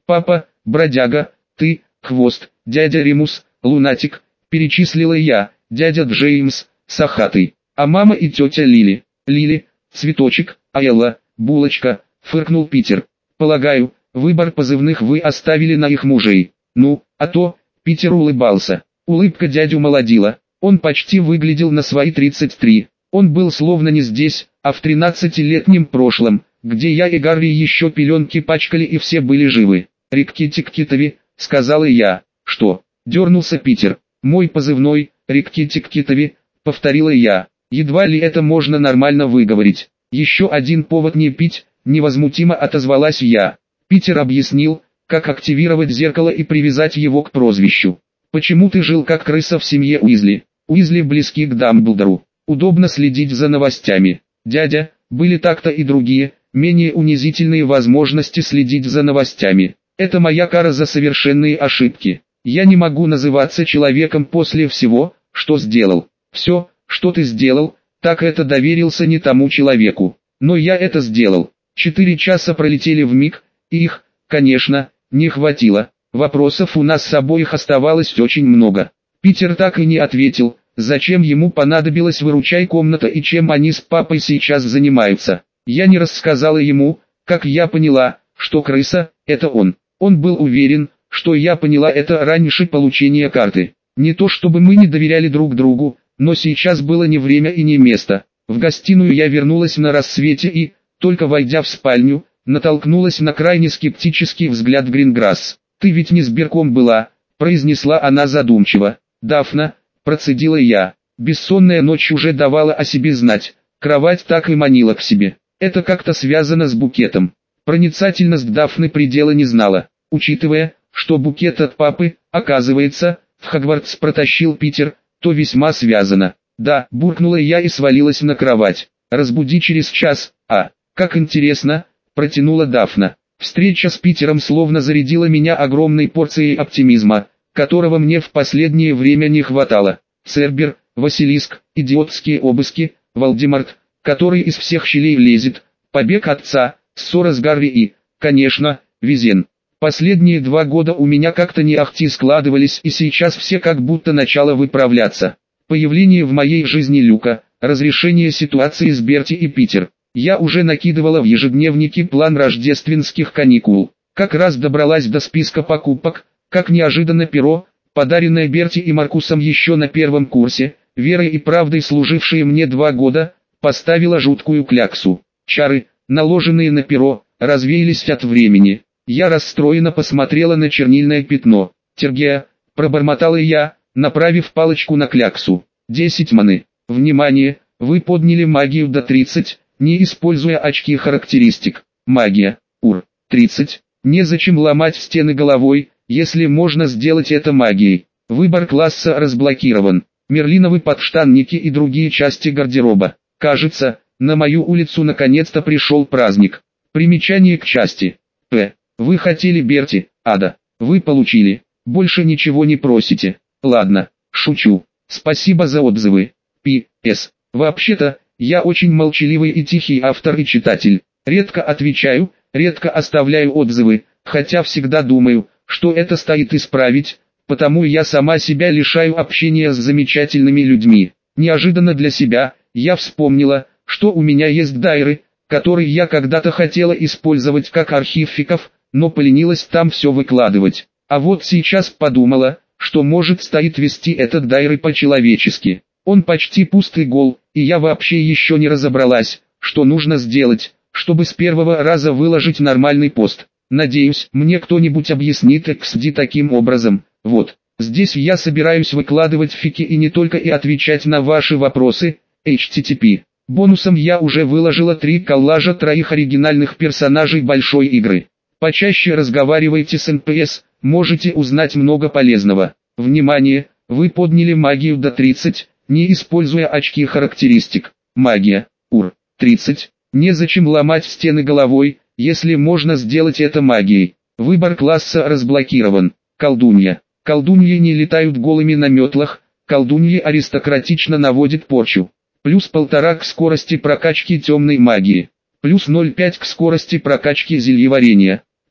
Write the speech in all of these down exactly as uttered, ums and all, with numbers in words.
Папа, бродяга, ты, хвост, дядя Римус, лунатик, перечислила я, дядя Джеймс, сахатый, а мама и тетя Лили. Лили, цветочек, а Элла, булочка, фыркнул Питер. Полагаю, выбор позывных вы оставили на их мужей. Ну, а то, Питер улыбался. Улыбка дядю молодила. Он почти выглядел на свои тридцать три. Он был словно не здесь, а в тринадцатилетнем прошлом, где я и Гарри еще пеленки пачкали и все были живы. «Рикки-тик-китови», — сказала я. «Что?» — дернулся Питер. «Мой позывной, Рикки-тик-китови», — повторила я. Едва ли это можно нормально выговорить. «Еще один повод не пить», — невозмутимо отозвалась я. Питер объяснил, как активировать зеркало и привязать его к прозвищу. «Почему ты жил как крыса в семье Уизли? Уизли близки к Дамблдору. Удобно следить за новостями. Дядя, были так-то и другие, менее унизительные возможности следить за новостями. Это моя кара за совершенные ошибки. Я не могу называться человеком после всего, что сделал. Все, что ты сделал, так это доверился не тому человеку. Но я это сделал. Четыре часа пролетели вмиг, и их, конечно, не хватило. Вопросов у нас с обоих оставалось очень много. Питер так и не ответил, зачем ему понадобилась выручай комната и чем они с папой сейчас занимаются. Я не рассказала ему, как я поняла, что крыса – это он. Он был уверен, что я поняла это раньше получения карты. Не то чтобы мы не доверяли друг другу, но сейчас было не время и не место. В гостиную я вернулась на рассвете и, только войдя в спальню, натолкнулась на крайне скептический взгляд Гринграсс. «Ты ведь не сберком была», – произнесла она задумчиво. «Дафна», – процедила я. Бессонная ночь уже давала о себе знать, кровать так и манила к себе. Это как-то связано с букетом. Проницательность Дафны предела не знала, учитывая, что букет от папы, оказывается, в Хогвартс протащил Питер, то весьма связано. «Да», – буркнула я и свалилась на кровать. «Разбуди через час, а, как интересно», – протянула Дафна. Встреча с Питером словно зарядила меня огромной порцией оптимизма, которого мне в последнее время не хватало. Цербер, Василиск, идиотские обыски, Волдеморт, который из всех щелей лезет, побег отца, ссора с Гарри и, конечно, Визен. Последние два года у меня как-то не ахти складывались, и сейчас все как будто начало выправляться. Появление в моей жизни Люка, разрешение ситуации с Берти и Питер. Я уже накидывала в ежедневнике план рождественских каникул. Как раз добралась до списка покупок, как неожиданно перо, подаренное Берти и Маркусом еще на первом курсе, верой и правдой служившие мне два года, поставила жуткую кляксу. Чары, наложенные на перо, развеялись от времени. Я расстроенно посмотрела на чернильное пятно. «Тергея», — пробормотала я, направив палочку на кляксу. десять маны. Внимание, вы подняли магию до тридцати, не используя очки характеристик. Магия. Ур. тридцать. Незачем ломать стены головой, если можно сделать это магией. Выбор класса разблокирован. Мерлиновы подштанники и другие части гардероба. Кажется, на мою улицу наконец-то пришел праздник. Примечание к части. П. Вы хотели Берти, Ада. Вы получили. Больше ничего не просите. Ладно, шучу. Спасибо за отзывы. Пи С. Вообще-то, я очень молчаливый и тихий автор и читатель. Редко отвечаю, редко оставляю отзывы, хотя всегда думаю, что это стоит исправить, потому я сама себя лишаю общения с замечательными людьми. Неожиданно для себя, я вспомнила, что у меня есть дайры, которые я когда-то хотела использовать как архив фиков, но поленилась там все выкладывать. А вот сейчас подумала, что может стоит вести этот дайры по-человечески. Он почти пустый гол, и я вообще еще не разобралась, что нужно сделать, чтобы с первого раза выложить нормальный пост. Надеюсь, мне кто-нибудь объяснит икс ди таким образом. Вот, здесь я собираюсь выкладывать фики и не только и отвечать на ваши вопросы, эйч ти ти пи. Бонусом я уже выложила три коллажа троих оригинальных персонажей большой игры. Почаще разговаривайте с эн пи эс, можете узнать много полезного. Внимание, вы подняли магию до тридцати, не используя очки характеристик. Магия. Ур. тридцать. Незачем ломать стены головой, если можно сделать это магией. Выбор класса разблокирован. Колдунья. Колдуньи не летают голыми на метлах, колдуньи аристократично наводят порчу. Плюс полтора к скорости прокачки темной магии. Плюс ноль целых пять к скорости прокачки зельеварения.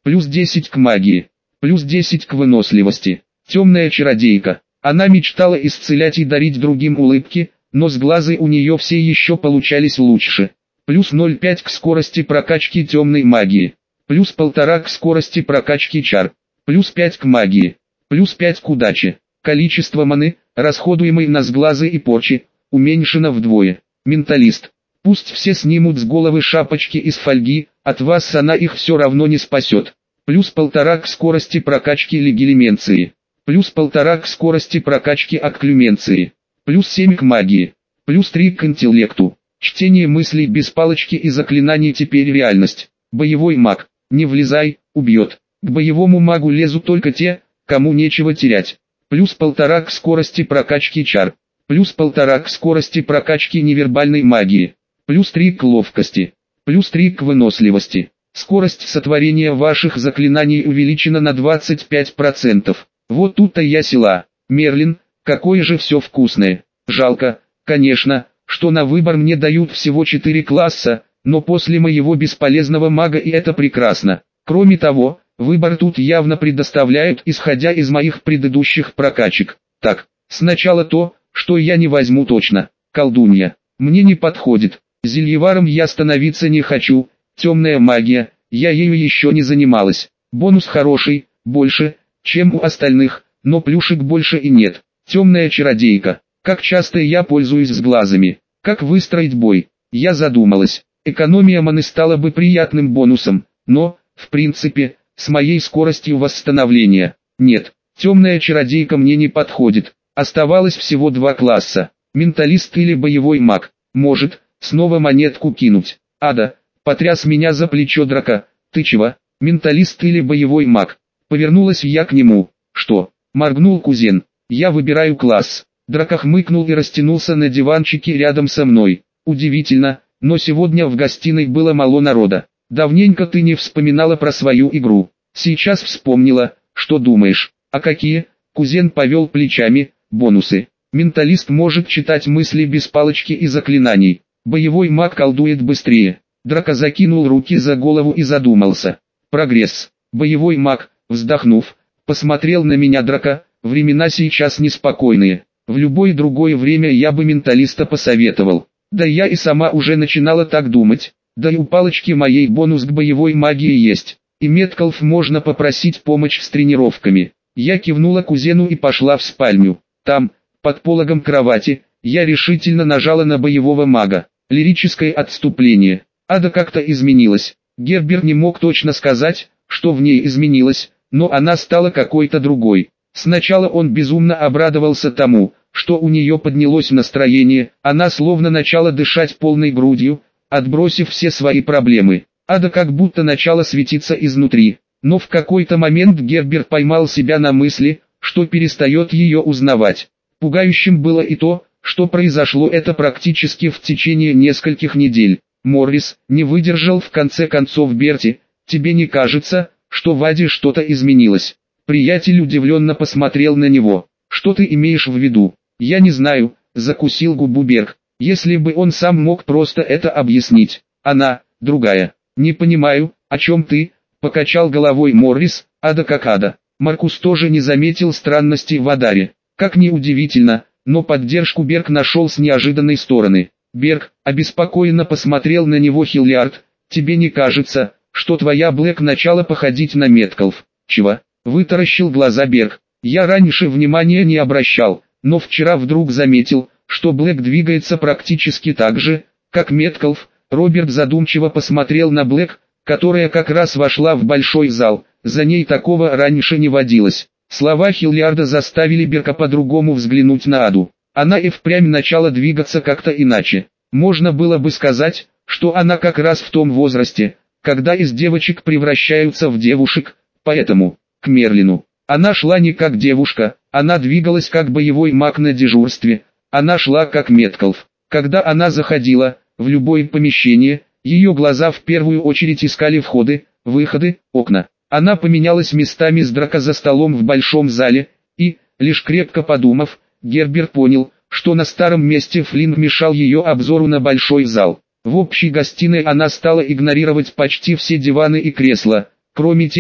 плюс десять к магии, плюс десять к выносливости. Темная чародейка. Она мечтала исцелять и дарить другим улыбки, но сглазы у нее все еще получались лучше. Плюс ноль целых пять десятых к скорости прокачки темной магии, плюс полтора к скорости прокачки чар, плюс пять к магии, плюс пять к удаче. Количество маны, расходуемой на сглазы и порчи, уменьшено вдвое. Менталист. Пусть все снимут с головы шапочки из фольги, от вас она их все равно не спасет. Плюс полтора к скорости прокачки легилименции, плюс полтора к скорости прокачки акклюменции, плюс семь к магии, плюс три к интеллекту. Чтение мыслей без палочки и заклинаний теперь реальность. Боевой маг. Не влезай, убьет. К боевому магу лезут только те, кому нечего терять. Плюс полтора к скорости прокачки чар, плюс полтора к скорости прокачки невербальной магии, плюс три к ловкости, плюс три к выносливости. Скорость сотворения ваших заклинаний увеличена на двадцать пять процентов. Вот тут-то я села. Мерлин, какое же все вкусное. Жалко, конечно, что на выбор мне дают всего четыре класса, но после моего бесполезного мага и это прекрасно. Кроме того, выбор тут явно предоставляют, исходя из моих предыдущих прокачек. Так, сначала то, что я не возьму точно. Колдунья. Мне не подходит. Зельеваром я становиться не хочу. Темная магия, я ею еще не занималась. Бонус хороший, больше, чем у остальных, но плюшек больше и нет. Темная чародейка. Как часто я пользуюсь сглазами? Как выстроить бой? Я задумалась. Экономия маны стала бы приятным бонусом, но, в принципе, с моей скоростью восстановления, нет. Темная чародейка мне не подходит. Оставалось всего два класса. Менталист или боевой маг. Может, снова монетку кинуть. Ада, потряс меня за плечо драка. Ты чего? Менталист или боевой маг? Повернулась я к нему. Что? Моргнул кузен. Я выбираю класс. Драка хмыкнул и растянулся на диванчике рядом со мной. Удивительно, но сегодня в гостиной было мало народа. Давненько ты не вспоминала про свою игру. Сейчас вспомнила. Что думаешь? А какие? Кузен повел плечами. Бонусы. Менталист может читать мысли без палочки и заклинаний. Боевой маг колдует быстрее. Драка закинул руки за голову и задумался. Прогресс. Боевой маг, вздохнув, посмотрел на меня. Драка, времена сейчас неспокойные. В любое другое время я бы менталиста посоветовал. Да я и сама уже начинала так думать. Да и у палочки моей бонус к боевой магии есть. И Меткалф можно попросить помощь с тренировками. Я кивнула кузену и пошла в спальню. Там, под пологом кровати, я решительно нажала на боевого мага. Лирическое отступление. Ада как-то изменилась. Гербер не мог точно сказать, что в ней изменилось, но она стала какой-то другой. Сначала он безумно обрадовался тому, что у нее поднялось настроение, она словно начала дышать полной грудью, отбросив все свои проблемы. Ада как будто начала светиться изнутри, но в какой-то момент Гербер поймал себя на мысли, что перестает ее узнавать. Пугающим было и то, что произошло это практически в течение нескольких недель. Моррис не выдержал в конце концов. Берти, тебе не кажется, что в Аде что-то изменилось? Приятель удивленно посмотрел на него. Что ты имеешь в виду? Я не знаю, закусил губу Берг. Если бы он сам мог просто это объяснить. Она, другая. Не понимаю, о чем ты, покачал головой Моррис. Ада как Ада. Маркус тоже не заметил странностей в Адаре. Как ни удивительно, но поддержку Берг нашел с неожиданной стороны. Берг обеспокоенно посмотрел на него. Хиллиард, тебе не кажется, что твоя Блэк начала походить на Меткалф? Чего? Вытаращил глаза Берг. Я раньше внимания не обращал, но вчера вдруг заметил, что Блэк двигается практически так же, как Меткалф. Роберт задумчиво посмотрел на Блэк, которая как раз вошла в большой зал, за ней такого раньше не водилось. Слова Хиллиарда заставили Берга по-другому взглянуть на Аду. Она и впрямь начала двигаться как-то иначе. Можно было бы сказать, что она как раз в том возрасте, когда из девочек превращаются в девушек, поэтому, к Мерлину, она шла не как девушка, она двигалась как боевой маг на дежурстве, она шла как Меткалф. Когда она заходила в любое помещение, ее глаза в первую очередь искали входы, выходы, окна. Она поменялась местами с Драко за столом в большом зале, и, лишь крепко подумав, Гербер понял, что на старом месте Флинн мешал ее обзору на большой зал. В общей гостиной она стала игнорировать почти все диваны и кресла, кроме тех,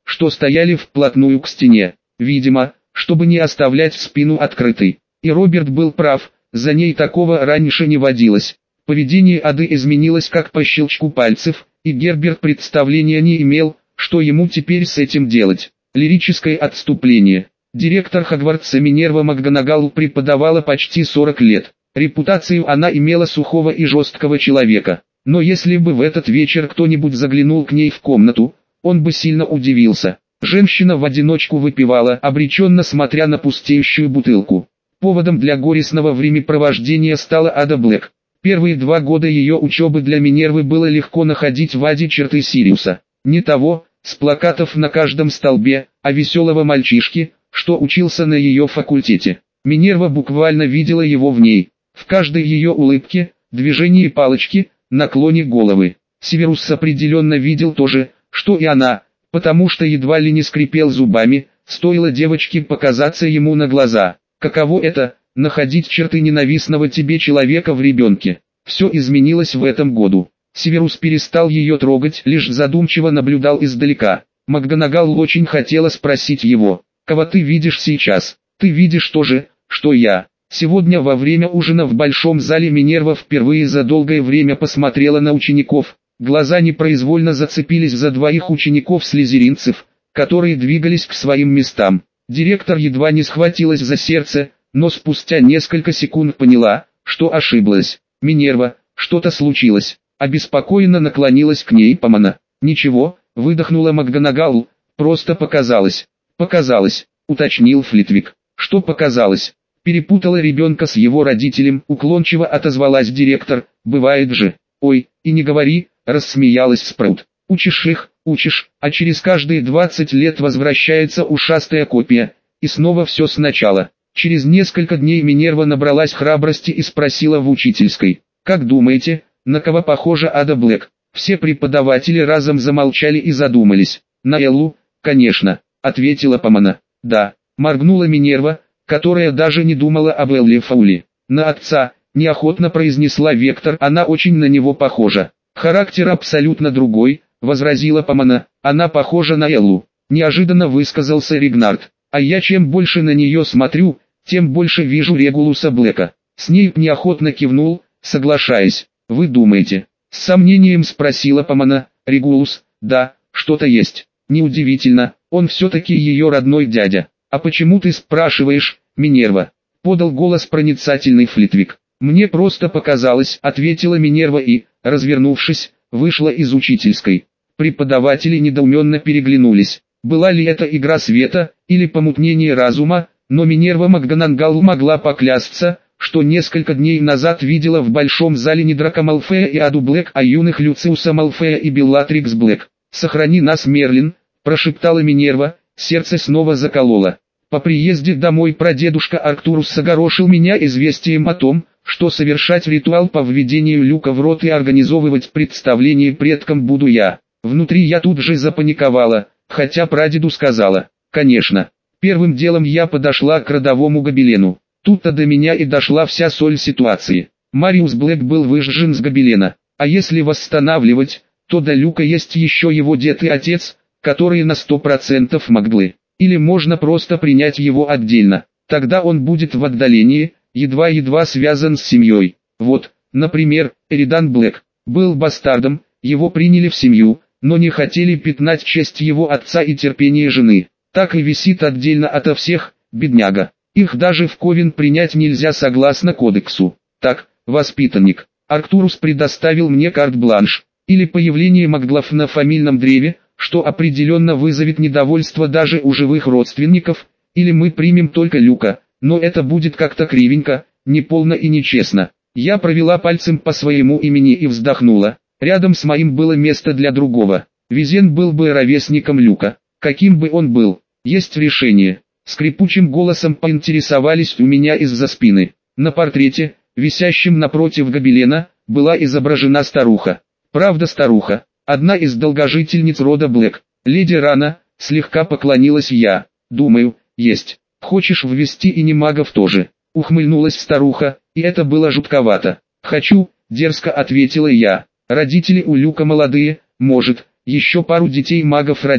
что стояли вплотную к стене. Видимо, чтобы не оставлять спину открытой. И Роберт был прав, за ней такого раньше не водилось. Поведение Ады изменилось как по щелчку пальцев, и Герберт представления не имел, что ему теперь с этим делать. Лирическое отступление. Директор Хогвартса Минерва МакГонагал преподавала почти сорок лет. Репутацию она имела сухого и жесткого человека. Но если бы в этот вечер кто-нибудь заглянул к ней в комнату, он бы сильно удивился. Женщина в одиночку выпивала, обреченно смотря на пустеющую бутылку. Поводом для горестного времяпровождения стала Ада Блэк. Первые два года ее учебы для Минервы было легко находить в Аде черты Сириуса. Не того, с плакатов на каждом столбе, а веселого мальчишки, что учился на ее факультете. Минерва буквально видела его в ней, в каждой ее улыбке, движении палочки, наклоне головы. Северус определенно видел то же, что и она, потому что едва ли не скрипел зубами, стоило девочке показаться ему на глаза. Каково это, находить черты ненавистного тебе человека в ребенке? Все изменилось в этом году. Северус перестал ее трогать, лишь задумчиво наблюдал издалека. МакГонагал очень хотела спросить его: «Кого ты видишь сейчас? Ты видишь то же, что я». Сегодня во время ужина в большом зале Минерва впервые за долгое время посмотрела на учеников. Глаза непроизвольно зацепились за двоих учеников-слизеринцев, которые двигались к своим местам. Директор едва не схватилась за сердце, но спустя несколько секунд поняла, что ошиблась. «Минерва, что-то случилось?» Обеспокоенно наклонилась к ней Помона. «Ничего», — выдохнула МакГонагал, — «просто показалось». «Показалось», — уточнил Флитвик. «Что показалось?» Перепутала ребенка с его родителем, уклончиво отозвалась директор. «Бывает же». «Ой, и не говори», — рассмеялась Спраут. «Учишь их, учишь, а через каждые двадцать лет возвращается ушастая копия, и снова все сначала». Через несколько дней Минерва набралась храбрости и спросила в учительской: «Как думаете, на кого похожа Ада Блэк?» Все преподаватели разом замолчали и задумались. «На Эллу, конечно», — ответила Помона. «Да», — моргнула Минерва, которая даже не думала об Элле Фаули. «На отца», — неохотно произнесла Вектор, — «она очень на него похожа». «Характер абсолютно другой», — возразила Помона, — «она похожа на Эллу», — неожиданно высказался Ригнард. «А я чем больше на нее смотрю, тем больше вижу Регулуса Блэка». Снейп неохотно кивнул, соглашаясь. «Вы думаете?» — с сомнением спросила Помона. «Регулус, да, что-то есть. Неудивительно, он все-таки ее родной дядя». «А почему ты спрашиваешь, Минерва?» — подал голос проницательный Флитвик. «Мне просто показалось», — ответила Минерва и, развернувшись, вышла из учительской. Преподаватели недоуменно переглянулись. Была ли это игра света, или помутнение разума, но Минерва МакГонагал могла поклясться, что несколько дней назад видела в большом зале не Драко Малфоя и Аду Блэк, а юных Люциуса Малфоя и Беллатрикс Блэк. «Сохрани нас, Мерлин», — прошептала Минерва, сердце снова закололо. По приезде домой прадедушка Арктурус огорошил меня известием о том, что совершать ритуал по введению люка в рот и организовывать представление предкам буду я. Внутри я тут же запаниковала, хотя прадеду сказала. Конечно. Первым делом я подошла к родовому гобелену. Тут-то до меня и дошла вся соль ситуации. Мариус Блэк был выжжен с гобелена. А если восстанавливать, то до люка есть еще его дед и отец, которые на сто процентов Макглы. Или можно просто принять его отдельно. Тогда он будет в отдалении, едва-едва связан с семьей. Вот, например, Эридан Блэк был бастардом, его приняли в семью, но не хотели пятнать честь его отца и терпение жены. Так и висит отдельно ото всех, бедняга. Их даже в Ковен принять нельзя согласно кодексу. Так, воспитанник, Арктурус предоставил мне карт-бланш. Или появление Макглов на фамильном древе, что определенно вызовет недовольство даже у живых родственников, или мы примем только Люка, но это будет как-то кривенько, неполно и нечестно. Я провела пальцем по своему имени и вздохнула. Рядом с моим было место для другого. Визен был бы ровесником Люка. Каким бы он был? Есть решение. Скрипучим голосом поинтересовались у меня из-за спины. На портрете, висящем напротив гобелена, была изображена старуха. Правда, старуха. Одна из долгожительниц рода Блэк. Леди Рана, слегка поклонилась я. Думаю, есть. Хочешь ввести и немагов тоже? Ухмыльнулась старуха, и это было жутковато. Хочу, дерзко ответила я. Родители у Люка молодые, может, еще пару детей магов родят.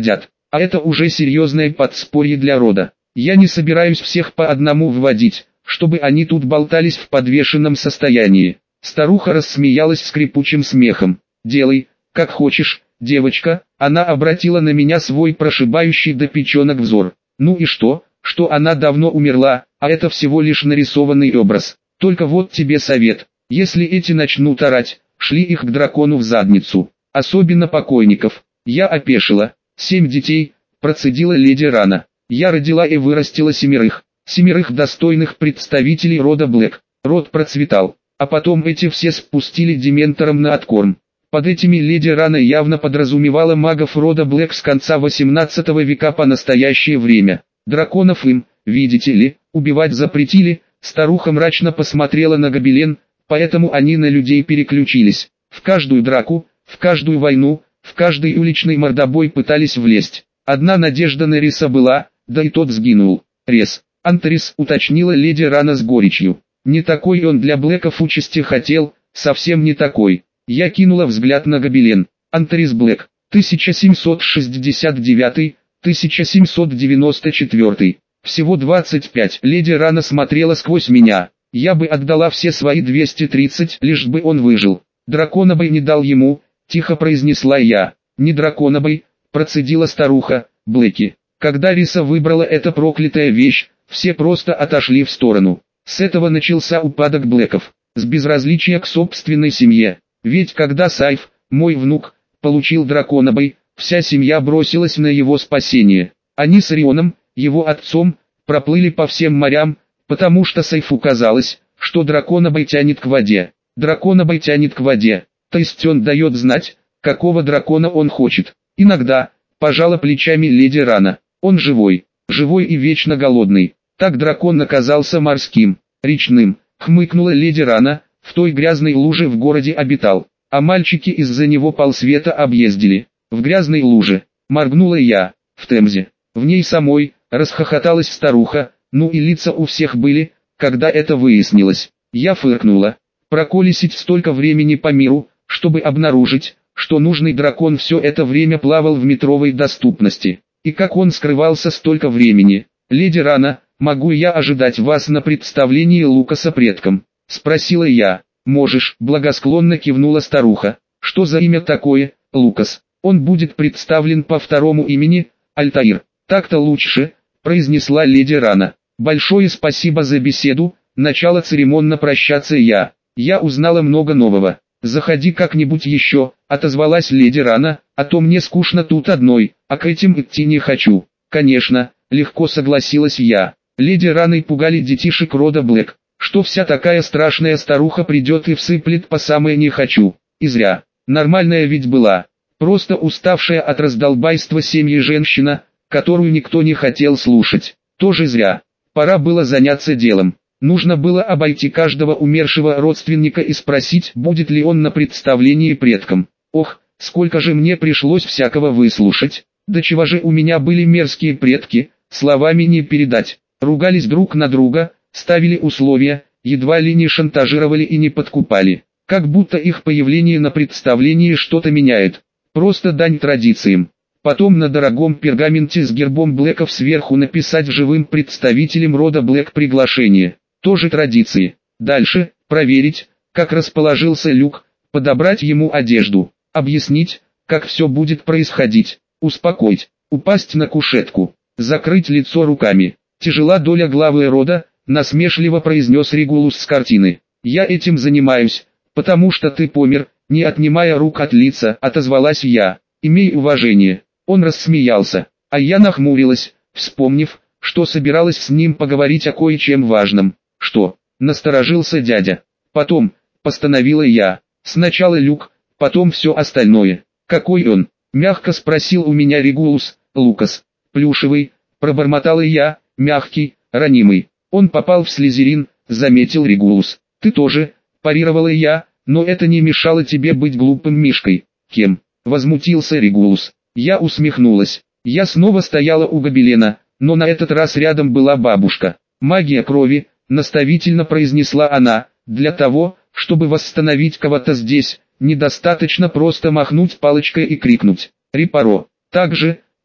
А это уже серьезное подспорье для рода. Я не собираюсь всех по одному вводить, чтобы они тут болтались в подвешенном состоянии. Старуха рассмеялась скрипучим смехом. «Делай, как хочешь, девочка». Она обратила на меня свой прошибающий до печенок взор. Ну и что, что она давно умерла, а это всего лишь нарисованный образ. Только вот тебе совет. Если эти начнут орать, шли их к дракону в задницу. Особенно покойников. Я опешила. Семь детей, процедила леди Рана. Я родила и вырастила семерых. Семерых достойных представителей рода Блэк. Род процветал. А потом эти все спустили дементорам на откорм. Под этими леди Рана явно подразумевала магов рода Блэк с конца восемнадцатого века по настоящее время. Драконов им, видите ли, убивать запретили. Старуха мрачно посмотрела на гобелен, поэтому они на людей переключились. В каждую драку, в каждую войну, в каждый уличный мордобой пытались влезть. Одна надежда на Риса была, да и тот сгинул. Рес, Антарис, уточнила леди Рана с горечью. Не такой он для Блэков участи хотел, совсем не такой. Я кинула взгляд на гобелен. Антарис Блэк, тысяча семьсот шестьдесят девятый — тысяча семьсот девяносто четвёртый. Всего двадцать пять. Леди Рана смотрела сквозь меня. Я бы отдала все свои двести тридцать, лишь бы он выжил. Драконобой не дал ему, тихо произнесла я. Не драконобой, процедила старуха, Блэки. Когда Риса выбрала эта проклятая вещь, все просто отошли в сторону. С этого начался упадок Блэков, с безразличия к собственной семье. Ведь когда Сайф, мой внук, получил драконобой, вся семья бросилась на его спасение. Они с Рионом, его отцом, проплыли по всем морям, потому что Сайфу казалось, что драконобой тянет к воде. Драконобой тянет к воде, то есть он дает знать, какого дракона он хочет. Иногда, пожала плечами леди Рана, он живой, живой и вечно голодный. Так дракон оказался морским, речным, хмыкнула леди Рана, в той грязной луже в городе обитал, а мальчики из-за него полсвета объездили. В грязной луже, моргнула я, в Темзе, в ней самой, расхохоталась старуха, ну и лица у всех были, когда это выяснилось. Я фыркнула, проколесить столько времени по миру, чтобы обнаружить, что нужный дракон все это время плавал в метровой доступности. И как он скрывался столько времени. Леди Рана, могу я ожидать вас на представлении Лукаса предкам? Спросила я. Можешь, благосклонно кивнула старуха. Что за имя такое, Лукас? Он будет представлен по второму имени, Альтаир. Так-то лучше, произнесла леди Рана. Большое спасибо за беседу, начала церемонно прощаться я. Я узнала много нового. Заходи как-нибудь еще, отозвалась леди Рана, а то мне скучно тут одной, а к этим идти не хочу. Конечно, легко согласилась я. Леди Раной пугали детишек рода Блэк, что вся такая страшная старуха придет и всыплет по самое не хочу. И зря. Нормальная ведь была. Просто уставшая от раздолбайства семьи женщина, которую никто не хотел слушать. Тоже зря. Пора было заняться делом. Нужно было обойти каждого умершего родственника и спросить, будет ли он на представлении предкам. Ох, сколько же мне пришлось всякого выслушать. До чего же у меня были мерзкие предки, словами не передать. Ругались друг на друга, ставили условия, едва ли не шантажировали и не подкупали. Как будто их появление на представлении что-то меняет. Просто дань традициям. Потом на дорогом пергаменте с гербом Блэков сверху написать живым представителям рода Блэк приглашение. Тоже традиции. Дальше, проверить, как расположился Люк, подобрать ему одежду, объяснить, как все будет происходить, успокоить, упасть на кушетку, закрыть лицо руками. Тяжела доля главы рода, насмешливо произнес Регулус с картины. Я этим занимаюсь, потому что ты помер, не отнимая рук от лица, отозвалась я. Имей уважение. Он рассмеялся, а я нахмурилась, вспомнив, что собиралась с ним поговорить о кое-чем важном. Что? Насторожился дядя. Потом, постановила я, сначала Люк, потом все остальное. Какой он? Мягко спросил у меня Регулус. Лукас. Плюшевый, пробормотала я, мягкий, ранимый. Он попал в Слизерин, заметил Регулус. Ты тоже, парировала я, но это не мешало тебе быть глупым мишкой. Кем? Возмутился Регулус. Я усмехнулась. Я снова стояла у гобелена, но на этот раз рядом была бабушка. Магия крови, наставительно произнесла она, для того, чтобы восстановить кого-то здесь, недостаточно просто махнуть палочкой и крикнуть «Рипаро». Так же,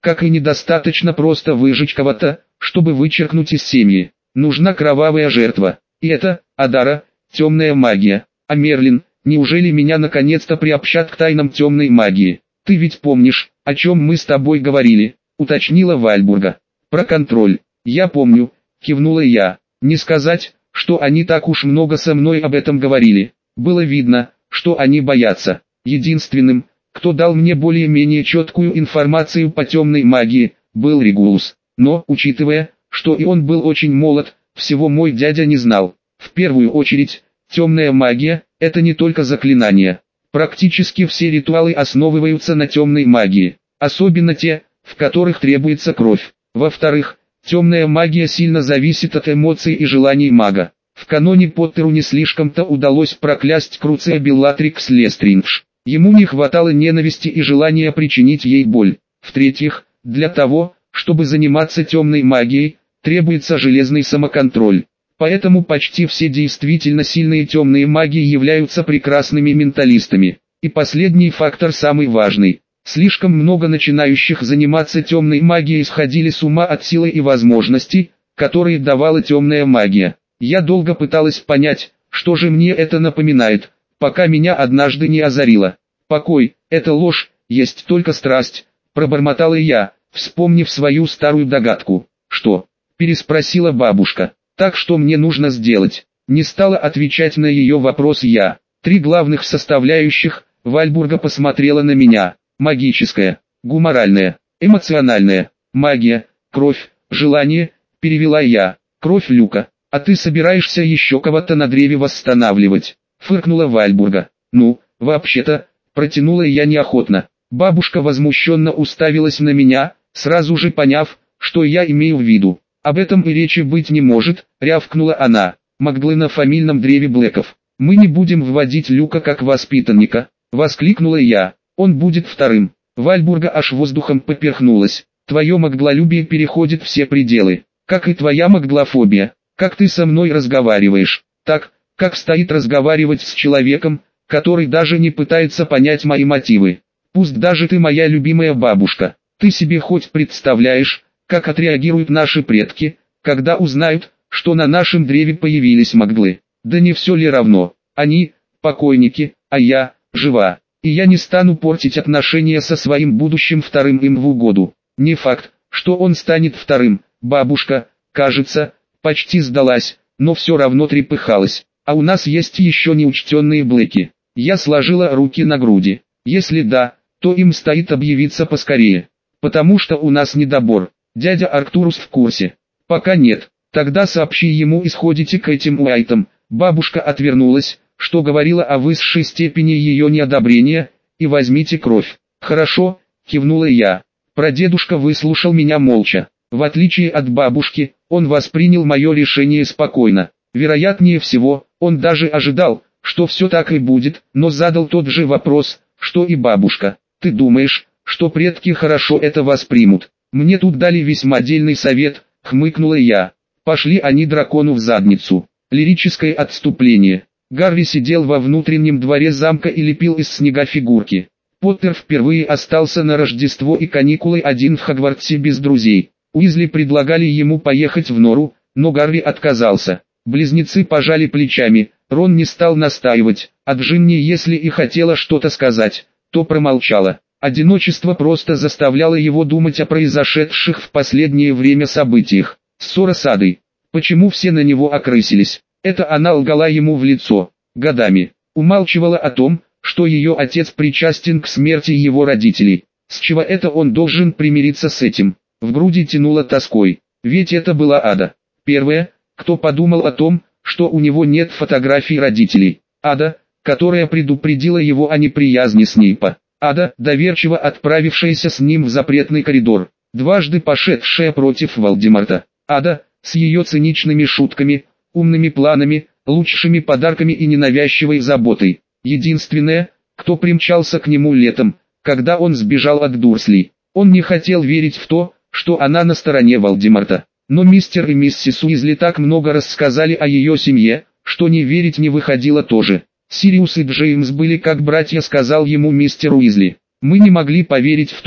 как и недостаточно просто выжечь кого-то, чтобы вычеркнуть из семьи. Нужна кровавая жертва. И это, Адара, темная магия. А Мерлин, неужели меня наконец-то приобщат к тайнам темной магии? Ты ведь помнишь, о чем мы с тобой говорили, уточнила Вальбурга. Про контроль. Я помню, кивнула я. Не сказать, что они так уж много со мной об этом говорили. Было видно, что они боятся. Единственным, кто дал мне более-менее четкую информацию по темной магии, был Регулус. Но, учитывая, что и он был очень молод, всего мой дядя не знал. В первую очередь, темная магия – это не только заклинания. Практически все ритуалы основываются на темной магии, особенно те, в которых требуется кровь. Во-вторых, темная магия сильно зависит от эмоций и желаний мага. В каноне Поттеру не слишком-то удалось проклясть Круция Беллатрикс Лестриндж. Ему не хватало ненависти и желания причинить ей боль. В-третьих, для того, чтобы заниматься темной магией, требуется железный самоконтроль. Поэтому почти все действительно сильные темные маги являются прекрасными менталистами. И последний фактор самый важный. Слишком много начинающих заниматься темной магией сходили с ума от силы и возможностей, которые давала темная магия. Я долго пыталась понять, что же мне это напоминает, пока меня однажды не озарило. Покой – это ложь, есть только страсть, пробормотала я, вспомнив свою старую догадку. Что? Переспросила бабушка. Так что мне нужно сделать? Не стала отвечать на ее вопрос я. Три главных составляющих. Вальбурга посмотрела на меня. Магическая, гуморальная, эмоциональная, магия, кровь, желание, перевела я. Кровь Люка. А ты собираешься еще кого-то на древе восстанавливать? Фыркнула Вальбурга. Ну, вообще-то, протянула я неохотно. Бабушка возмущенно уставилась на меня, сразу же поняв, что я имею в виду. Об этом и речи быть не может, рявкнула она. Маглы на фамильном древе Блэков. Мы не будем вводить Люка как воспитанника, воскликнула я. Он будет вторым. Вальбурга аж воздухом поперхнулась. Твое маглолюбие переходит все пределы, как и твоя маглофобия. Как ты со мной разговариваешь? Так, как стоит разговаривать с человеком, который даже не пытается понять мои мотивы. Пусть даже ты моя любимая бабушка. Ты себе хоть представляешь, как отреагируют наши предки, когда узнают, что на нашем древе появились маглы? Да не все ли равно? Они – покойники, а я – жива. И я не стану портить отношения со своим будущим вторым им в угоду. Не факт, что он станет вторым. Бабушка, кажется, почти сдалась, но все равно трепыхалась. А у нас есть еще неучтенные Блэки. Я сложила руки на груди. Если да, то им стоит объявиться поскорее. Потому что у нас недобор. Дядя Арктурус в курсе. Пока нет. Тогда сообщи ему и сходите к этим Уайтам. Бабушка отвернулась, что говорила о высшей степени ее неодобрения, и возьмите кровь. Хорошо, кивнула я. Прадедушка выслушал меня молча. В отличие от бабушки, он воспринял мое решение спокойно. Вероятнее всего, он даже ожидал, что все так и будет, но задал тот же вопрос, что и бабушка. Ты думаешь, что предки хорошо это воспримут? Мне тут дали весьма дельный совет, хмыкнула я. Пошли они дракону в задницу. Лирическое отступление. Гарри сидел во внутреннем дворе замка и лепил из снега фигурки. Поттер впервые остался на Рождество и каникулы один в Хогвартсе без друзей. Уизли предлагали ему поехать в Нору, но Гарри отказался. Близнецы пожали плечами, Рон не стал настаивать, а Джинни, если и хотела что-то сказать, то промолчала. Одиночество просто заставляло его думать о произошедших в последнее время событиях. Ссора с Адой. Почему все на него окрысились? Это она лгала ему в лицо. Годами. Умалчивала о том, что ее отец причастен к смерти его родителей. С чего это он должен примириться с этим? В груди тянуло тоской. Ведь это была Ада. Первая, кто подумал о том, что у него нет фотографий родителей. Ада, которая предупредила его о неприязни Снейпа. Ада, доверчиво отправившаяся с ним в запретный коридор. Дважды пошедшая против Волдеморта. Ада, с ее циничными шутками, умными планами, лучшими подарками и ненавязчивой заботой. Единственная, кто примчался к нему летом, когда он сбежал от Дурслей. Он не хотел верить в то, что она на стороне Волдеморта. Но мистер и миссис Уизли так много рассказали о ее семье, что не верить не выходило тоже. Сириус и Джеймс были как братья, сказал ему мистер Уизли. Мы не могли поверить в то,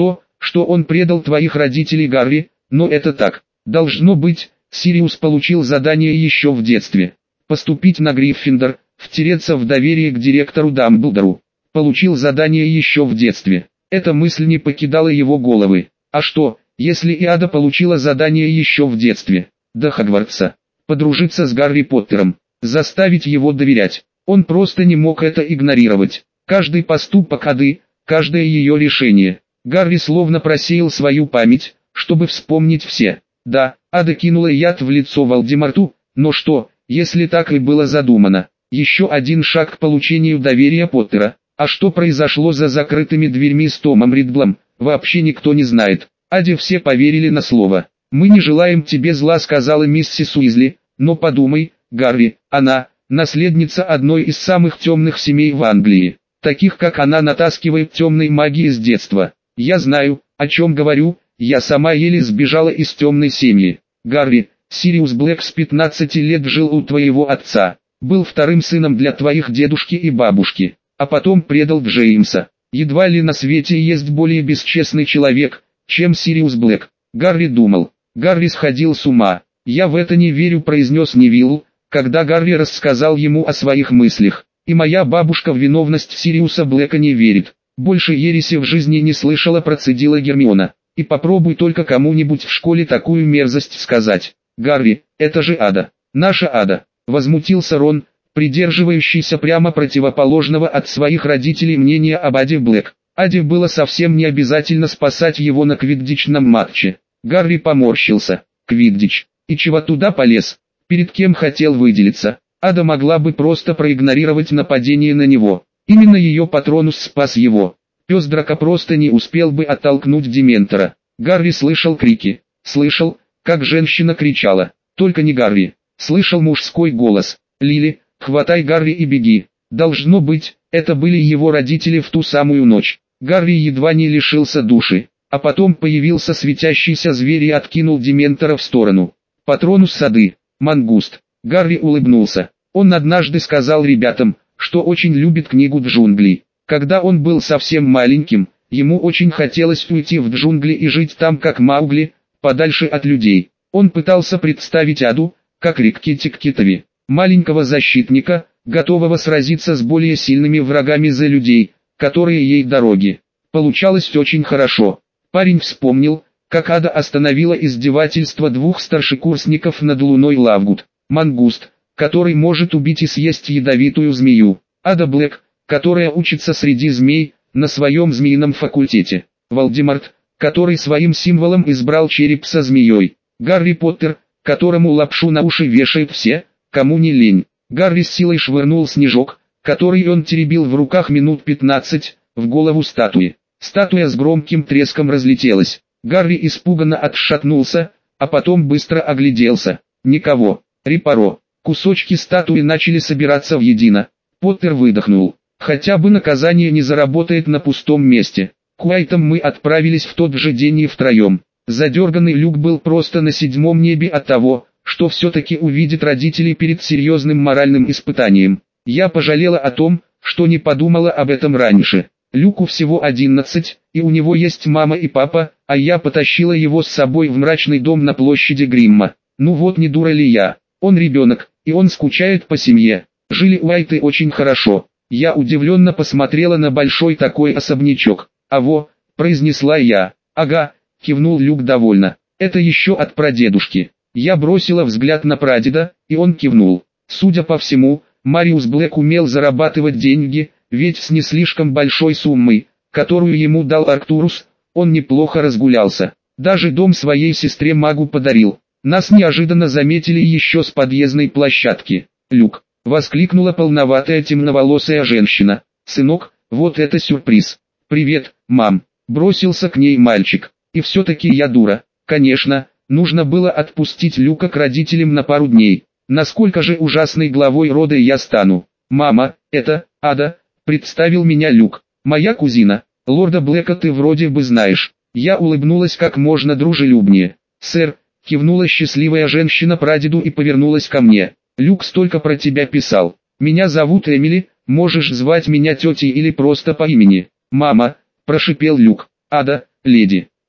что он предал твоих родителей, Гарри, но это так. Должно быть, Сириус получил задание еще в детстве. Поступить на Гриффиндор, втереться в доверие к директору Дамблдору. Получил задание еще в детстве. Эта мысль не покидала его головы. А что, если и Ада получила задание еще в детстве? До Хогвартса. Подружиться с Гарри Поттером. Заставить его доверять. Он просто не мог это игнорировать. Каждый поступок Ады, каждое ее решение. Гарри словно просеял свою память, чтобы вспомнить все. Да, Ада кинула яд в лицо Волдеморту, но что, если так и было задумано? Еще один шаг к получению доверия Поттера. А что произошло за закрытыми дверьми с Томом Риддлом, вообще никто не знает. Аде все поверили на слово. «Мы не желаем тебе зла», сказала миссис Уизли, «но подумай, Гарри, она, наследница одной из самых темных семей в Англии. Таких как она натаскивает темной магии с детства. Я знаю, о чем говорю, я сама еле сбежала из темной семьи. Гарри, Сириус Блэк с пятнадцати лет жил у твоего отца, был вторым сыном для твоих дедушки и бабушки, а потом предал Джеймса. Едва ли на свете есть более бесчестный человек, чем Сириус Блэк». Гарри думал. Гарри сходил с ума. «Я в это не верю», произнес Невилл, когда Гарри рассказал ему о своих мыслях. «И моя бабушка в виновность Сириуса Блэка не верит. Больше ереси в жизни не слышала», процедила Гермиона. «И попробуй только кому-нибудь в школе такую мерзость сказать. Гарри, это же Ада, наша Ада», возмутился Рон, придерживающийся прямо противоположного от своих родителей мнения об Аде Блэк. Аде было совсем не обязательно спасать его на квиддичном матче. Гарри поморщился. Квиддич. И чего туда полез? Перед кем хотел выделиться? Ада могла бы просто проигнорировать нападение на него. Именно ее Патронус спас его. Пес Драко просто не успел бы оттолкнуть Дементора. Гарри слышал крики. Слышал, как женщина кричала. Только не Гарри. Слышал мужской голос. «Лили, хватай Гарри и беги». Должно быть, это были его родители в ту самую ночь. Гарри едва не лишился души. А потом появился светящийся зверь и откинул Дементора в сторону. Патронус сады. Мангуст. Гарри улыбнулся. Он однажды сказал ребятам, что очень любит книгу «Джунгли». Когда он был совсем маленьким, ему очень хотелось уйти в джунгли и жить там как Маугли, подальше от людей. Он пытался представить Аду, как Рикки-Тикки-Тави, маленького защитника, готового сразиться с более сильными врагами за людей, которые ей дороги. Получалось очень хорошо. Парень вспомнил, как Ада остановила издевательство двух старшекурсников над луной Лавгуд. Мангуст, который может убить и съесть ядовитую змею. Ада Блэк, которая учится среди змей, на своем змеином факультете. Волдеморт, который своим символом избрал череп со змеей. Гарри Поттер, которому лапшу на уши вешают все, кому не лень. Гарри с силой швырнул снежок, который он теребил в руках минут пятнадцать, в голову статуи. Статуя с громким треском разлетелась. Гарри испуганно отшатнулся, а потом быстро огляделся. Никого. Репаро. Кусочки статуи начали собираться воедино. Поттер выдохнул. Хотя бы наказание не заработает на пустом месте. К Уайтам мы отправились в тот же день и втроем. Задерганный Люк был просто на седьмом небе от того, что все-таки увидит родителей перед серьезным моральным испытанием. Я пожалела о том, что не подумала об этом раньше. Люку всего одиннадцать, и у него есть мама и папа, а я потащила его с собой в мрачный дом на площади Гримма. Ну вот не дура ли я? Он ребенок, и он скучает по семье. Жили Уайты очень хорошо. Я удивленно посмотрела на большой такой особнячок. «Аво», произнесла я. «Ага», кивнул Люк довольно. «Это еще от прадедушки». Я бросила взгляд на прадеда, и он кивнул. Судя по всему, Мариус Блэк умел зарабатывать деньги, ведь с не слишком большой суммой, которую ему дал Арктурус, он неплохо разгулялся. Даже дом своей сестре магу подарил. Нас неожиданно заметили еще с подъездной площадки. «Люк!» — воскликнула полноватая темноволосая женщина. «Сынок, вот это сюрприз!» «Привет, мам!» — бросился к ней мальчик. «И все-таки я дура. Конечно, нужно было отпустить Люка к родителям на пару дней. Насколько же ужасной главой рода я стану?» «Мама, это Ада», — представил меня Люк. «Моя кузина. Лорда Блэка ты вроде бы знаешь». Я улыбнулась как можно дружелюбнее. «Сэр», — кивнула счастливая женщина прадеду и повернулась ко мне. «Люк столько про тебя писал. Меня зовут Эмили, можешь звать меня тетей или просто по имени». «Мама», — прошипел Люк. «Ада, леди».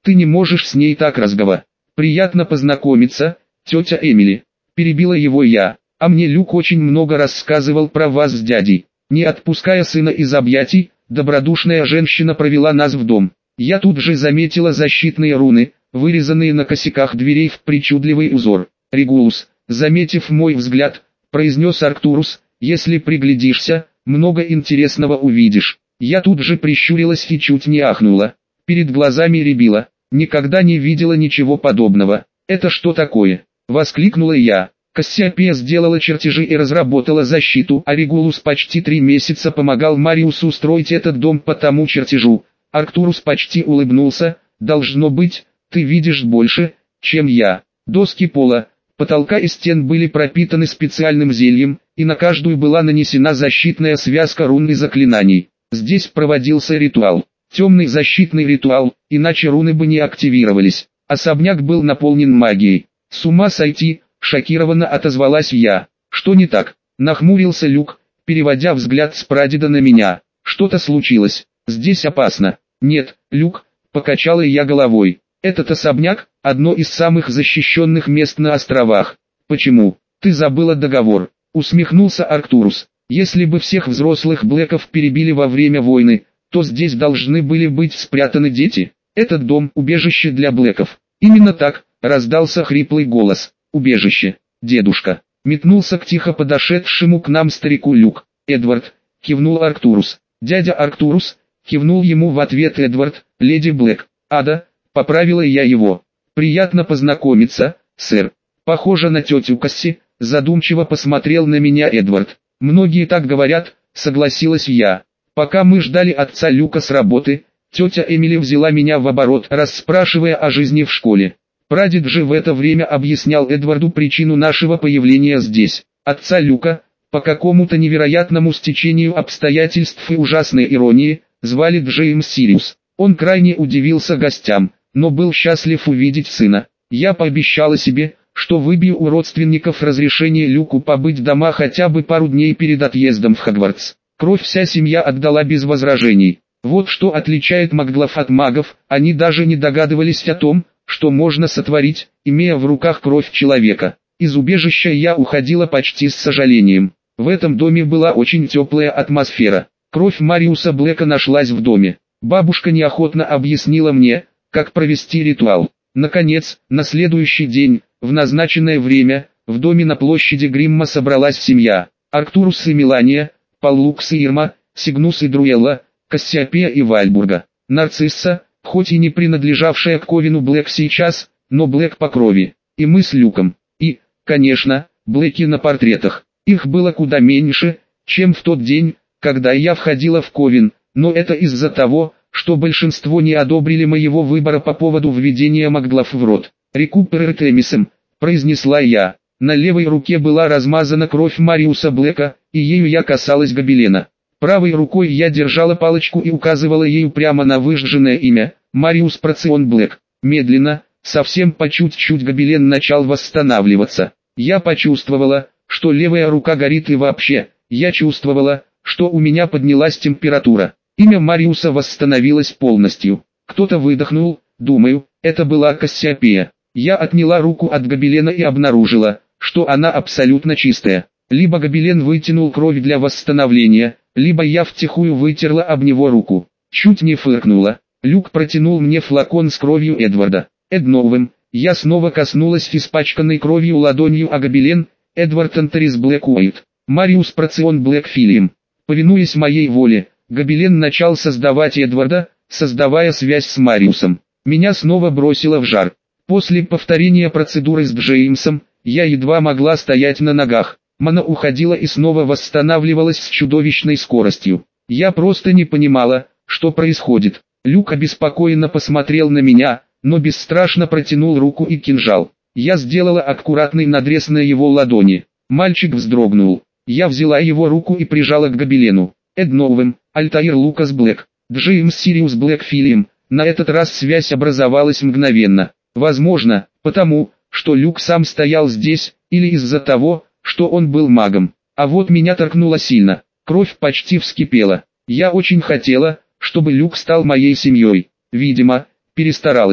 Ты не можешь с ней так разговаривать. Приятно познакомиться, тетя Эмили. Перебила его я. А мне Люк очень много рассказывал про вас с дядей. Не отпуская сына из объятий, добродушная женщина провела нас в дом. Я тут же заметила защитные руны, вырезанные на косяках дверей в причудливый узор. «Регулус», заметив мой взгляд, произнес Арктурус, «если приглядишься, много интересного увидишь». Я тут же прищурилась и чуть не ахнула. Перед глазами рябило. Никогда не видела ничего подобного. «Это что такое?» — воскликнула я. Кассиопея сделала чертежи и разработала защиту, а Регулус почти три месяца помогал Мариусу устроить этот дом по тому чертежу. Арктурус почти улыбнулся. «Должно быть, ты видишь больше, чем я». Доски пола, потолка и стен были пропитаны специальным зельем, и на каждую была нанесена защитная связка рун и заклинаний. Здесь проводился ритуал. Темный защитный ритуал, иначе руны бы не активировались. Особняк был наполнен магией. «С ума сойти!» — шокированно отозвалась я. «Что не так?» — нахмурился Люк, переводя взгляд с прадеда на меня. «Что-то случилось. Здесь опасно». «Нет, Люк», — покачала я головой. «Этот особняк — одно из самых защищенных мест на островах». «Почему? Ты забыла договор?» — усмехнулся Арктурус. «Если бы всех взрослых Блэков перебили во время войны, то здесь должны были быть спрятаны дети. Этот дом — убежище для Блэков». «Именно так», — раздался хриплый голос. «Убежище, дедушка», — метнулся к тихо подошедшему к нам старику Люк. «Эдвард», — кивнул Арктурус. «Дядя Арктурус», — кивнул ему в ответ Эдвард. «Леди Блэк». «Ада», — поправила я его. «Приятно познакомиться, сэр». «Похоже на тетю Касси», — задумчиво посмотрел на меня Эдвард. «Многие так говорят», — согласилась я. Пока мы ждали отца Люка с работы, тетя Эмили взяла меня в оборот, расспрашивая о жизни в школе. Прадед же в это время объяснял Эдварду причину нашего появления здесь. Отца Люка, по какому-то невероятному стечению обстоятельств и ужасной иронии, звали Джеймс Сириус. Он крайне удивился гостям, но был счастлив увидеть сына. Я пообещала себе, что выбью у родственников разрешение Люку побыть дома хотя бы пару дней перед отъездом в Хогвартс. Кровь вся семья отдала без возражений. Вот что отличает маглов от магов, они даже не догадывались о том, что можно сотворить, имея в руках кровь человека. Из убежища я уходила почти с сожалением. В этом доме была очень теплая атмосфера. Кровь Мариуса Блэка нашлась в доме. Бабушка неохотно объяснила мне, как провести ритуал. Наконец, на следующий день, в назначенное время, в доме на площади Гримма собралась семья. Арктурус и Мелания, Паллукс и Ирма, Сигнус и Друэлла, Кассиопея и Вальбурга. Нарцисса, хоть и не принадлежавшая к Ковину Блэк сейчас, но Блэк по крови. И мы с Люком. И, конечно, Блэки на портретах. Их было куда меньше, чем в тот день, когда я входила в Ковен, но это из-за того, что большинство не одобрили моего выбора по поводу введения маглов в рот. «Рекупер Темисом», произнесла я. На левой руке была размазана кровь Мариуса Блэка, и ею я касалась гобелена. Правой рукой я держала палочку и указывала ею прямо на выжженное имя, Мариус Процион Блэк. Медленно, совсем по чуть-чуть гобелен начал восстанавливаться. Я почувствовала, что левая рука горит, и вообще, я чувствовала, что у меня поднялась температура. Имя Мариуса восстановилось полностью. Кто-то выдохнул, думаю, это была Кассиопея. Я отняла руку от гобелена и обнаружила, что она абсолютно чистая. Либо гобелен вытянул кровь для восстановления, либо я втихую вытерла об него руку. Чуть не фыркнула. Люк протянул мне флакон с кровью Эдварда. Эдновым, я снова коснулась испачканной кровью ладонью о гобелен. Эдвард Антерис Блэкуайт. Мариус Процион Блэк Филием. Повинуясь моей воле, гобелен начал создавать Эдварда, создавая связь с Мариусом. Меня снова бросило в жар. После повторения процедуры с Джеймсом, я едва могла стоять на ногах. Мана уходила и снова восстанавливалась с чудовищной скоростью. Я просто не понимала, что происходит. Люк обеспокоенно посмотрел на меня, но бесстрашно протянул руку и кинжал. Я сделала аккуратный надрез на его ладони. Мальчик вздрогнул. Я взяла его руку и прижала к гобелену. Эдновым, Альтаир Лукас Блэк, Джеймс Сириус Блэк Филием. На этот раз связь образовалась мгновенно. Возможно, потому, что Люк сам стоял здесь, или из-за того, что он был магом. А вот меня торкнуло сильно. Кровь почти вскипела. Я очень хотела, чтобы Люк стал моей семьей. Видимо, перестаралась.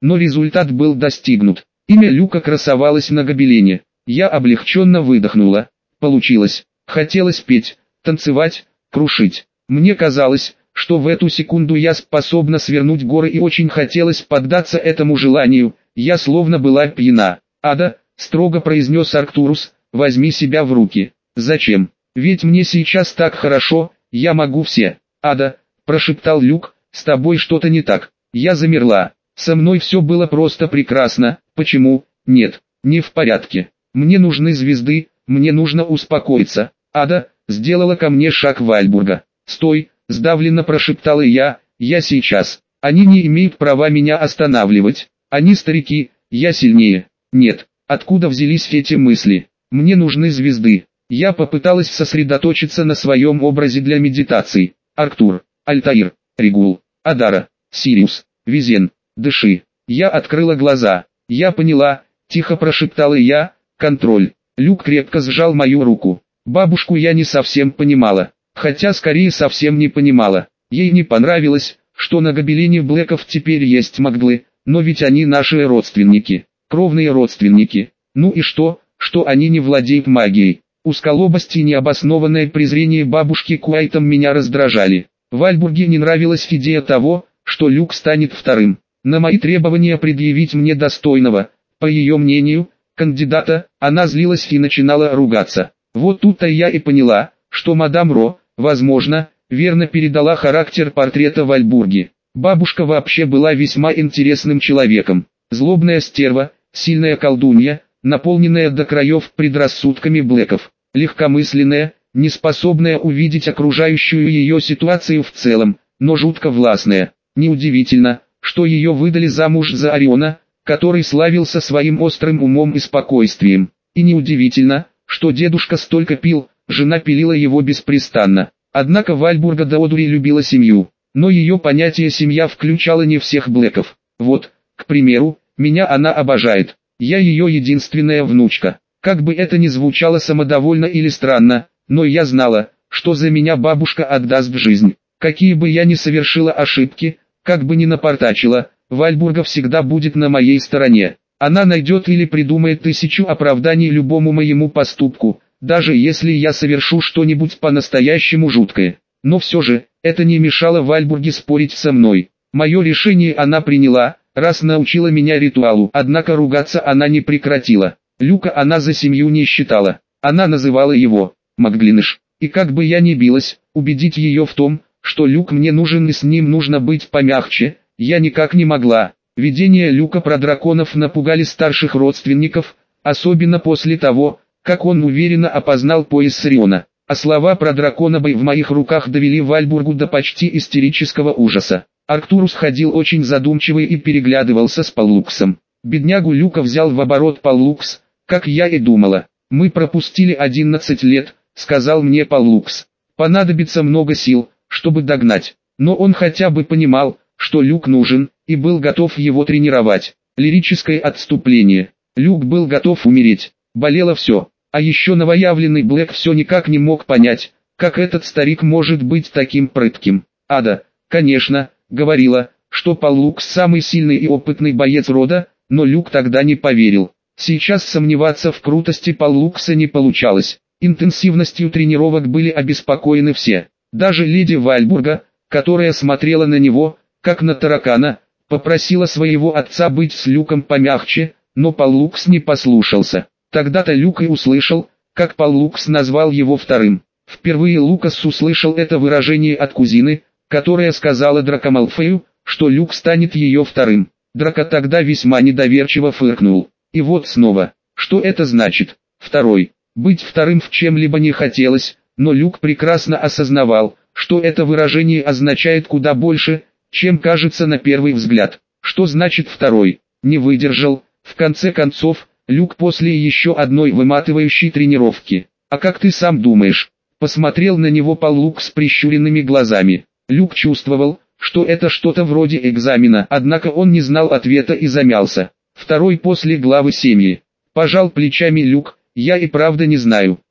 но результат был достигнут. Имя Люка красовалось на гобелене. Я облегченно выдохнула. Получилось. Хотелось петь, танцевать, крушить. Мне казалось, что в эту секунду я способна свернуть горы, и очень хотелось поддаться этому желанию. Я словно была пьяна. «Ада», — строго произнес Арктурус, — «возьми себя в руки». «Зачем? Ведь мне сейчас так хорошо, я могу все». «Ада», — прошептал Люк, — «с тобой что-то не так». Я замерла. Со мной все было просто прекрасно. Почему? Нет, не в порядке. Мне нужны звезды, мне нужно успокоиться. Ада сделала ко мне шаг Вальбурга. «Стой», — сдавленно прошептала я, — «я сейчас». Они не имеют права меня останавливать. Они старики, я сильнее. Нет, откуда взялись эти мысли? Мне нужны звезды. Я попыталась сосредоточиться на своем образе для медитации. Арктур, Альтаир, Регул, Адара, Сириус, Визен, дыши. Я открыла глаза. Я поняла, тихо прошептала я, контроль. Люк крепко сжал мою руку. Бабушку я не совсем понимала, хотя скорее совсем не понимала. Ей не понравилось, что на гобелене Блэков теперь есть маглы, но ведь они наши родственники, кровные родственники. Ну и что, что они не владеют магией? Узколобость и необоснованное презрение бабушки к Уайтам меня раздражали. Вальбурге не нравилась идея того, что Люк станет вторым. На мои требования предъявить мне достойного, по ее мнению, кандидата, она злилась и начинала ругаться. Вот тут-то я и поняла, что мадам Ро, возможно, верно передала характер портрета Вальбурги. Бабушка вообще была весьма интересным человеком. Злобная стерва, сильная колдунья, наполненная до краев предрассудками Блэков, легкомысленная, неспособная увидеть окружающую ее ситуацию в целом, но жутко властная. Неудивительно, что ее выдали замуж за Ориона, который славился своим острым умом и спокойствием. И неудивительно, что дедушка столько пил, жена пилила его беспрестанно. Однако Вальбурга до одури любила семью, но ее понятие «семья» включало не всех Блэков. Вот, к примеру, меня она обожает. Я ее единственная внучка. Как бы это ни звучало самодовольно или странно, но я знала, что за меня бабушка отдаст жизнь. Какие бы я ни совершила ошибки, как бы ни напортачила, Вальбурга всегда будет на моей стороне. Она найдет или придумает тысячу оправданий любому моему поступку, даже если я совершу что-нибудь по-настоящему жуткое. Но все же, это не мешало Вальбурге спорить со мной. Мое решение она приняла, раз научила меня ритуалу, однако ругаться она не прекратила. Люка она за семью не считала, она называла его Маглиныш. И как бы я ни билась, убедить ее в том, что Люк мне нужен и с ним нужно быть помягче, я никак не могла. Видения Люка про драконов напугали старших родственников, особенно после того, как он уверенно опознал пояс Сириона. А слова про дракона бой в моих руках довели Вальбургу до почти истерического ужаса. Арктурус ходил очень задумчивый и переглядывался с Паллуксом. Беднягу Люка взял в оборот Паллукс, как я и думала. «Мы пропустили одиннадцать лет», — сказал мне Паллукс. «Понадобится много сил, чтобы догнать». Но он хотя бы понимал, что Люк нужен, и был готов его тренировать. Лирическое отступление. Люк был готов умереть. Болело все. А еще новоявленный Блэк все никак не мог понять, как этот старик может быть таким прытким. Ада, конечно, говорила, что Паллукс самый сильный и опытный боец рода, но Люк тогда не поверил. Сейчас сомневаться в крутости Паллукса не получалось. Интенсивностью тренировок были обеспокоены все. Даже леди Вальбурга, которая смотрела на него, как на таракана, попросила своего отца быть с Люком помягче, но Паллукс не послушался. Тогда-то Люк и услышал, как Паллукс назвал его вторым. Впервые Лукас услышал это выражение от кузины, которая сказала Драко Малфою, что Люк станет ее вторым. Драко тогда весьма недоверчиво фыркнул. И вот снова, что это значит? Второй. Быть вторым в чем-либо не хотелось, но Люк прекрасно осознавал, что это выражение означает куда больше, чем кажется на первый взгляд. Что значит второй? Не выдержал. В конце концов, Люк после еще одной выматывающей тренировки. «А как ты сам думаешь?» Посмотрел на него Паллукс с прищуренными глазами. Люк чувствовал, что это что-то вроде экзамена, однако он не знал ответа и замялся. Второй после главы семьи. Пожал плечами Люк, я и правда не знаю.